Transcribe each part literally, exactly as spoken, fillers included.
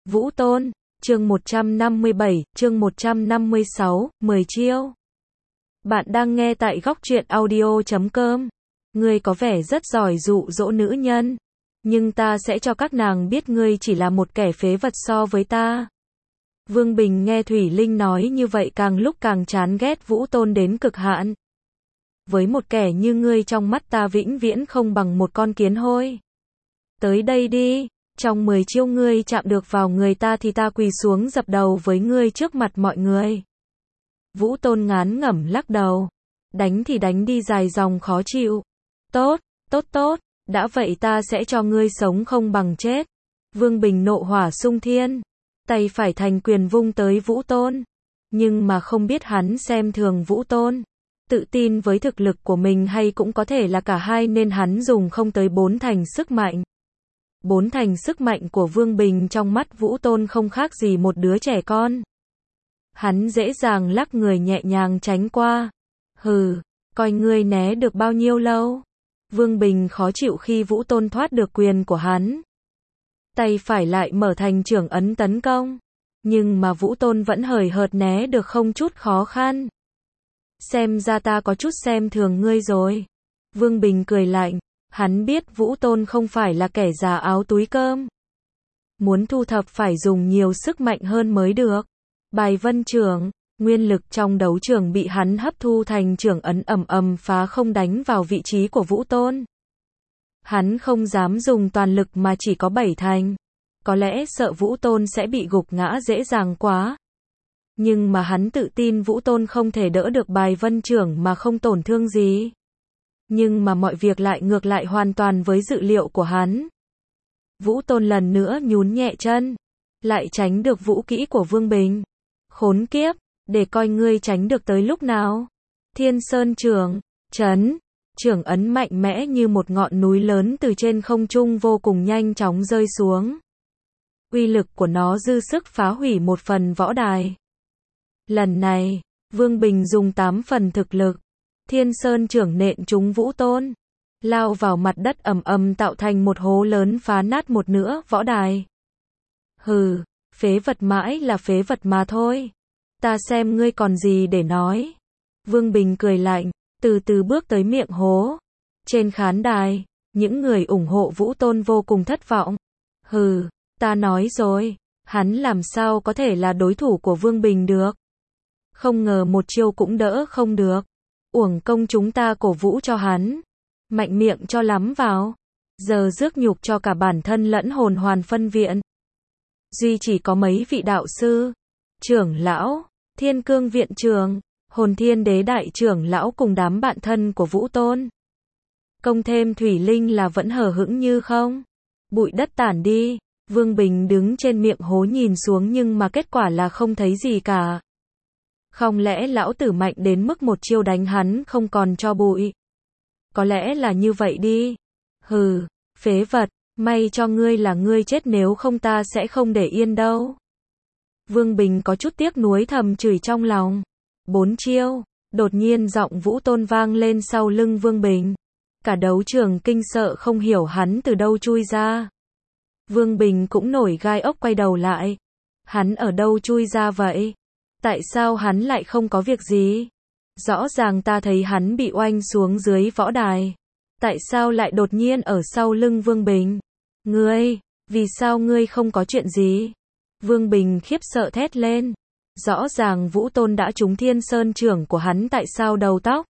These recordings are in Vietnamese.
Vũ Tôn, chương một trăm năm mươi bảy, chương một trăm năm mươi sáu, mười chiêu. Bạn đang nghe tại góc truyện audio chấm com. Ngươi có vẻ rất giỏi dụ dỗ nữ nhân, nhưng ta sẽ cho các nàng biết ngươi chỉ là một kẻ phế vật so với ta. Vương Bình nghe Thủy Linh nói như vậy càng lúc càng chán ghét Vũ Tôn đến cực hạn. Với một kẻ như ngươi trong mắt ta vĩnh viễn không bằng một con kiến hôi. Tới đây đi, trong mười chiêu ngươi chạm được vào người ta thì ta quỳ xuống dập đầu với ngươi trước mặt mọi người. Vũ Tôn ngán ngẩm lắc đầu. Đánh thì đánh đi dài dòng khó chịu. Tốt, tốt tốt, đã vậy ta sẽ cho ngươi sống không bằng chết. Vương Bình nộ hỏa xung thiên. Tay phải thành quyền vung tới Vũ Tôn. Nhưng mà không biết hắn xem thường Vũ Tôn, tự tin với thực lực của mình hay cũng có thể là cả hai nên hắn dùng không tới bốn thành sức mạnh. Bốn thành sức mạnh của Vương Bình trong mắt Vũ Tôn không khác gì một đứa trẻ con. Hắn dễ dàng lắc người nhẹ nhàng tránh qua. Hừ, coi ngươi né được bao nhiêu lâu. Vương Bình khó chịu khi Vũ Tôn thoát được quyền của hắn. Tay phải lại mở thành trưởng ấn tấn công. Nhưng mà Vũ Tôn vẫn hời hợt né được không chút khó khăn. Xem ra ta có chút xem thường ngươi rồi. Vương Bình cười lạnh. Hắn biết Vũ Tôn không phải là kẻ già áo túi cơm. Muốn thu thập phải dùng nhiều sức mạnh hơn mới được. Bài vân trưởng, nguyên lực trong đấu trường bị hắn hấp thu thành trưởng ấn ầm ầm phá không đánh vào vị trí của Vũ Tôn. Hắn không dám dùng toàn lực mà chỉ có bảy thành. Có lẽ sợ Vũ Tôn sẽ bị gục ngã dễ dàng quá. Nhưng mà hắn tự tin Vũ Tôn không thể đỡ được bài vân trưởng mà không tổn thương gì. Nhưng mà mọi việc lại ngược lại hoàn toàn với dự liệu của hắn. Vũ Tôn lần nữa nhún nhẹ chân, lại tránh được vũ kỹ của Vương Bình. Khốn kiếp, để coi ngươi tránh được tới lúc nào. Thiên Sơn trưởng, chấn, trưởng ấn mạnh mẽ như một ngọn núi lớn từ trên không trung vô cùng nhanh chóng rơi xuống. Uy lực của nó dư sức phá hủy một phần võ đài. Lần này, Vương Bình dùng tám phần thực lực. Thiên Sơn trưởng nện trúng Vũ Tôn, lao vào mặt đất ầm ầm tạo thành một hố lớn phá nát một nửa võ đài. Hừ, phế vật mãi là phế vật mà thôi. Ta xem ngươi còn gì để nói. Vương Bình cười lạnh, từ từ bước tới miệng hố. Trên khán đài, những người ủng hộ Vũ Tôn vô cùng thất vọng. Hừ, ta nói rồi, hắn làm sao có thể là đối thủ của Vương Bình được. Không ngờ một chiêu cũng đỡ không được. Uổng công chúng ta cổ vũ cho hắn. Mạnh miệng cho lắm vào. Giờ rước nhục cho cả bản thân lẫn hồn hoàn phân viện. Duy chỉ có mấy vị đạo sư, trưởng lão, thiên cương viện trường, hồn thiên đế đại trưởng lão cùng đám bạn thân của Vũ Tôn. Công thêm Thủy Linh là vẫn hờ hững như không. Bụi đất tản đi, Vương Bình đứng trên miệng hố nhìn xuống nhưng mà kết quả là không thấy gì cả. Không lẽ lão tử mạnh đến mức một chiêu đánh hắn không còn cho bụi? Có lẽ là như vậy đi. Hừ, phế vật, may cho ngươi là ngươi chết nếu không ta sẽ không để yên đâu. Vương Bình có chút tiếc nuối thầm chửi trong lòng. Bốn chiêu, đột nhiên giọng Vũ Tôn vang lên sau lưng Vương Bình. Cả đấu trường kinh sợ không hiểu hắn từ đâu chui ra. Vương Bình cũng nổi gai ốc quay đầu lại. Hắn ở đâu chui ra vậy? Tại sao hắn lại không có việc gì? Rõ ràng ta thấy hắn bị oanh xuống dưới võ đài. Tại sao lại đột nhiên ở sau lưng Vương Bình? Ngươi, vì sao ngươi không có chuyện gì? Vương Bình khiếp sợ thét lên. Rõ ràng Vũ Tôn đã trúng Thiên Sơn trưởng của hắn, tại sao đầu tóc,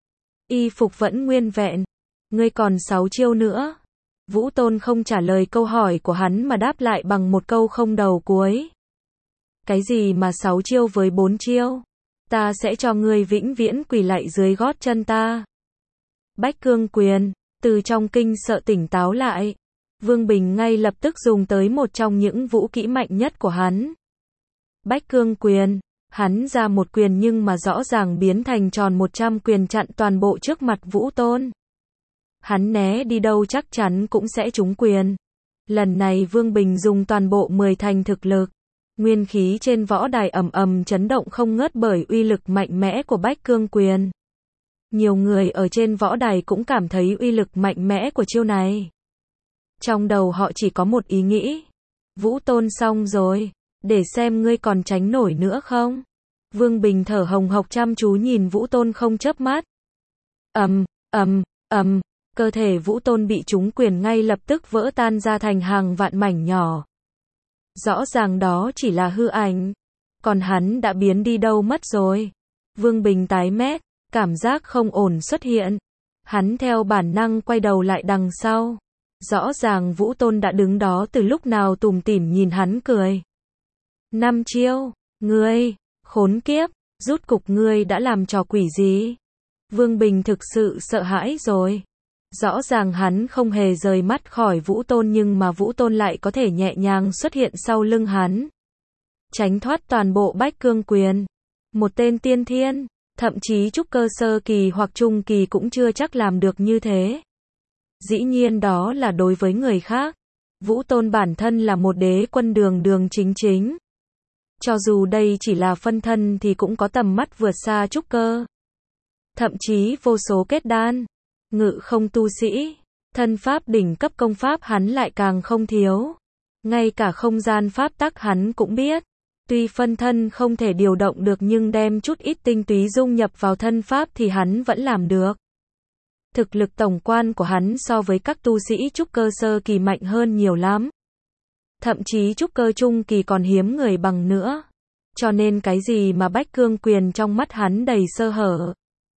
y phục vẫn nguyên vẹn? Ngươi còn sáu chiêu nữa. Vũ Tôn không trả lời câu hỏi của hắn mà đáp lại bằng một câu không đầu cuối. Cái gì mà sáu chiêu với bốn chiêu? Ta sẽ cho ngươi vĩnh viễn quỳ lạy dưới gót chân ta. Bách cương quyền, từ trong kinh sợ tỉnh táo lại. Vương Bình ngay lập tức dùng tới một trong những vũ kỹ mạnh nhất của hắn. Bách cương quyền, hắn ra một quyền nhưng mà rõ ràng biến thành tròn một trăm quyền chặn toàn bộ trước mặt Vũ Tôn. Hắn né đi đâu chắc chắn cũng sẽ trúng quyền. Lần này Vương Bình dùng toàn bộ mười thành thực lực. Nguyên khí trên võ đài ầm ầm chấn động không ngớt bởi uy lực mạnh mẽ của bách cương quyền. Nhiều người ở trên võ đài cũng cảm thấy uy lực mạnh mẽ của chiêu này. Trong đầu họ chỉ có một ý nghĩ. Vũ Tôn xong rồi, để xem ngươi còn tránh nổi nữa không. Vương Bình thở hồng hộc chăm chú nhìn Vũ Tôn không chớp mắt. Ầm, ầm, ầm, cơ thể Vũ Tôn bị trúng quyền ngay lập tức vỡ tan ra thành hàng vạn mảnh nhỏ. Rõ ràng đó chỉ là hư ảnh, còn hắn đã biến đi đâu mất rồi. Vương Bình tái mét, cảm giác không ổn xuất hiện. Hắn theo bản năng quay đầu lại đằng sau. Rõ ràng Vũ Tôn đã đứng đó từ lúc nào tủm tỉm nhìn hắn cười. Năm chiêu, ngươi, khốn kiếp, rút cục ngươi đã làm trò quỷ gì? Vương Bình thực sự sợ hãi rồi. Rõ ràng hắn không hề rời mắt khỏi Vũ Tôn nhưng mà Vũ Tôn lại có thể nhẹ nhàng xuất hiện sau lưng hắn. Tránh thoát toàn bộ bách cương quyền. Một tên tiên thiên, thậm chí trúc cơ sơ kỳ hoặc trung kỳ cũng chưa chắc làm được như thế. Dĩ nhiên đó là đối với người khác. Vũ Tôn bản thân là một đế quân đường đường chính chính. Cho dù đây chỉ là phân thân thì cũng có tầm mắt vượt xa trúc cơ. Thậm chí vô số kết đan, ngự không tu sĩ, thân pháp đỉnh cấp công pháp hắn lại càng không thiếu. Ngay cả không gian pháp tắc hắn cũng biết. Tuy phân thân không thể điều động được nhưng đem chút ít tinh túy dung nhập vào thân pháp thì hắn vẫn làm được. Thực lực tổng quan của hắn so với các tu sĩ trúc cơ sơ kỳ mạnh hơn nhiều lắm. Thậm chí trúc cơ trung kỳ còn hiếm người bằng nữa. Cho nên cái gì mà bách cương quyền trong mắt hắn đầy sơ hở.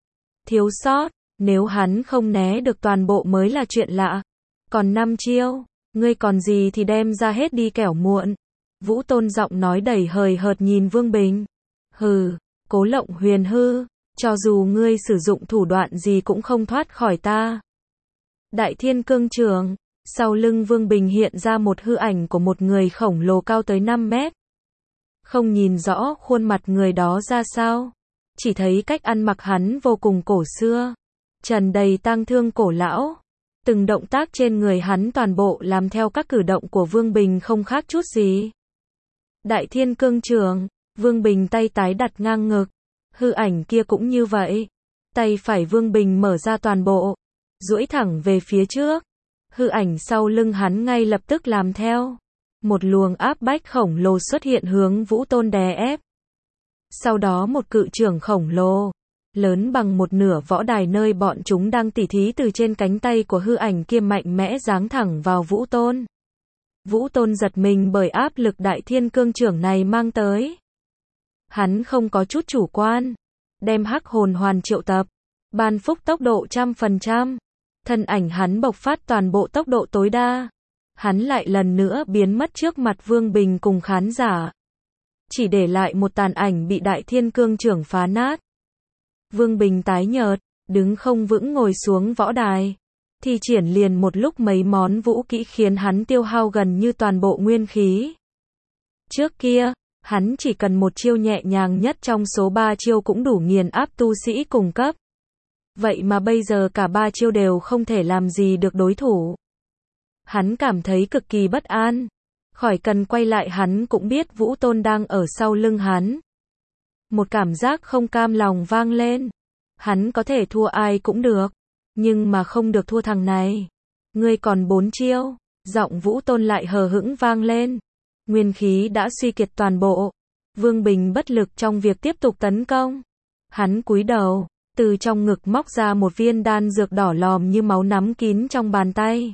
Thiếu sót, nếu hắn không né được toàn bộ mới là chuyện lạ. Còn năm chiêu, ngươi còn gì thì đem ra hết đi kẻo muộn. Vũ Tôn giọng nói đầy hời hợt nhìn Vương Bình. Hừ, Cố Lộng Huyền Hư, cho dù ngươi sử dụng thủ đoạn gì cũng không thoát khỏi ta. Đại Thiên Cương Trường, sau lưng Vương Bình hiện ra một hư ảnh của một người khổng lồ cao tới năm mét. Không nhìn rõ khuôn mặt người đó ra sao, chỉ thấy cách ăn mặc hắn vô cùng cổ xưa, trần đầy tang thương cổ lão. Từng động tác trên người hắn toàn bộ làm theo các cử động của Vương Bình không khác chút gì. Đại Thiên Cương Trường, Vương Bình tay tái đặt ngang ngực, hư ảnh kia cũng như vậy. Tay phải Vương Bình mở ra toàn bộ, duỗi thẳng về phía trước. Hư ảnh sau lưng hắn ngay lập tức làm theo. Một luồng áp bách khổng lồ xuất hiện hướng Vũ Tôn đè ép. Sau đó một cự trưởng khổng lồ, lớn bằng một nửa võ đài nơi bọn chúng đang tỉ thí từ trên cánh tay của hư ảnh kia mạnh mẽ giáng thẳng vào Vũ Tôn. Vũ Tôn giật mình bởi áp lực Đại Thiên Cương Trưởng này mang tới. Hắn không có chút chủ quan, đem hắc hồn hoàn triệu tập, ban phúc tốc độ trăm phần trăm. Thân ảnh hắn bộc phát toàn bộ tốc độ tối đa. Hắn lại lần nữa biến mất trước mặt Vương Bình cùng khán giả. Chỉ để lại một tàn ảnh bị Đại Thiên Cương Trưởng phá nát. Vương Bình tái nhợt, đứng không vững ngồi xuống võ đài. Thi triển liền một lúc mấy món vũ kỹ khiến hắn tiêu hao gần như toàn bộ nguyên khí. Trước kia, hắn chỉ cần một chiêu nhẹ nhàng nhất trong số ba chiêu cũng đủ nghiền áp tu sĩ cùng cấp. Vậy mà bây giờ cả ba chiêu đều không thể làm gì được đối thủ. Hắn cảm thấy cực kỳ bất an. Khỏi cần quay lại hắn cũng biết Vũ Tôn đang ở sau lưng hắn. Một cảm giác không cam lòng vang lên. Hắn có thể thua ai cũng được, nhưng mà không được thua thằng này. Ngươi còn bốn chiêu, giọng Vũ Tôn lại hờ hững vang lên. Nguyên khí đã suy kiệt toàn bộ. Vương Bình bất lực trong việc tiếp tục tấn công. Hắn cúi đầu, từ trong ngực móc ra một viên đan dược đỏ lòm như máu nắm kín trong bàn tay.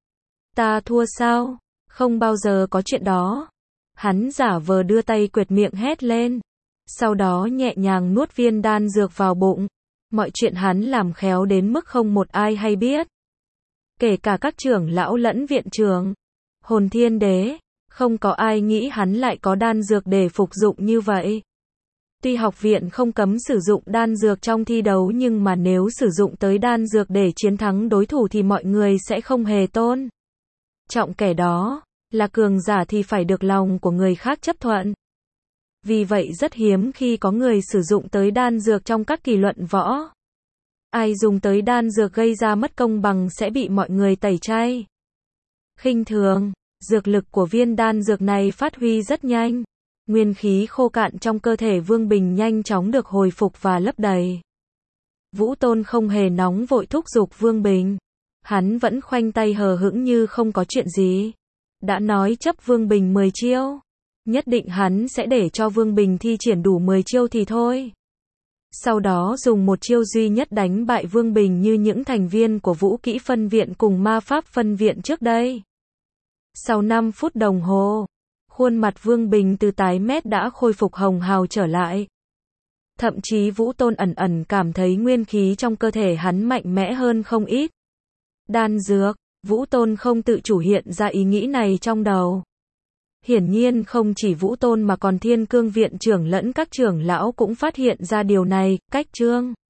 Ta thua sao? Không bao giờ có chuyện đó. Hắn giả vờ đưa tay quệt miệng hét lên. Sau đó nhẹ nhàng nuốt viên đan dược vào bụng. Mọi chuyện hắn làm khéo đến mức không một ai hay biết. Kể cả các trưởng lão lẫn viện trưởng. Hồn Thiên Đế, không có ai nghĩ hắn lại có đan dược để phục dụng như vậy. Tuy học viện không cấm sử dụng đan dược trong thi đấu nhưng mà nếu sử dụng tới đan dược để chiến thắng đối thủ thì mọi người sẽ không hề tôn trọng kẻ đó, là cường giả thì phải được lòng của người khác chấp thuận. Vì vậy rất hiếm khi có người sử dụng tới đan dược trong các kỳ luận võ. Ai dùng tới đan dược gây ra mất công bằng sẽ bị mọi người tẩy chay. Khinh thường, dược lực của viên đan dược này phát huy rất nhanh. Nguyên khí khô cạn trong cơ thể Vương Bình nhanh chóng được hồi phục và lấp đầy. Vũ Tôn không hề nóng vội thúc giục Vương Bình. Hắn vẫn khoanh tay hờ hững như không có chuyện gì. Đã nói chấp Vương Bình mười chiêu. Nhất định hắn sẽ để cho Vương Bình thi triển đủ mười chiêu thì thôi. Sau đó dùng một chiêu duy nhất đánh bại Vương Bình như những thành viên của Vũ Kỹ Phân Viện cùng Ma Pháp Phân Viện trước đây. Sau năm phút đồng hồ, khuôn mặt Vương Bình từ tái mét đã khôi phục hồng hào trở lại. Thậm chí Vũ Tôn ẩn ẩn cảm thấy nguyên khí trong cơ thể hắn mạnh mẽ hơn không ít. Đan dược, Vũ Tôn không tự chủ hiện ra ý nghĩ này trong đầu. Hiển nhiên không chỉ Vũ Tôn mà còn Thiên Cương Viện trưởng lẫn các trưởng lão cũng phát hiện ra điều này, cách Trương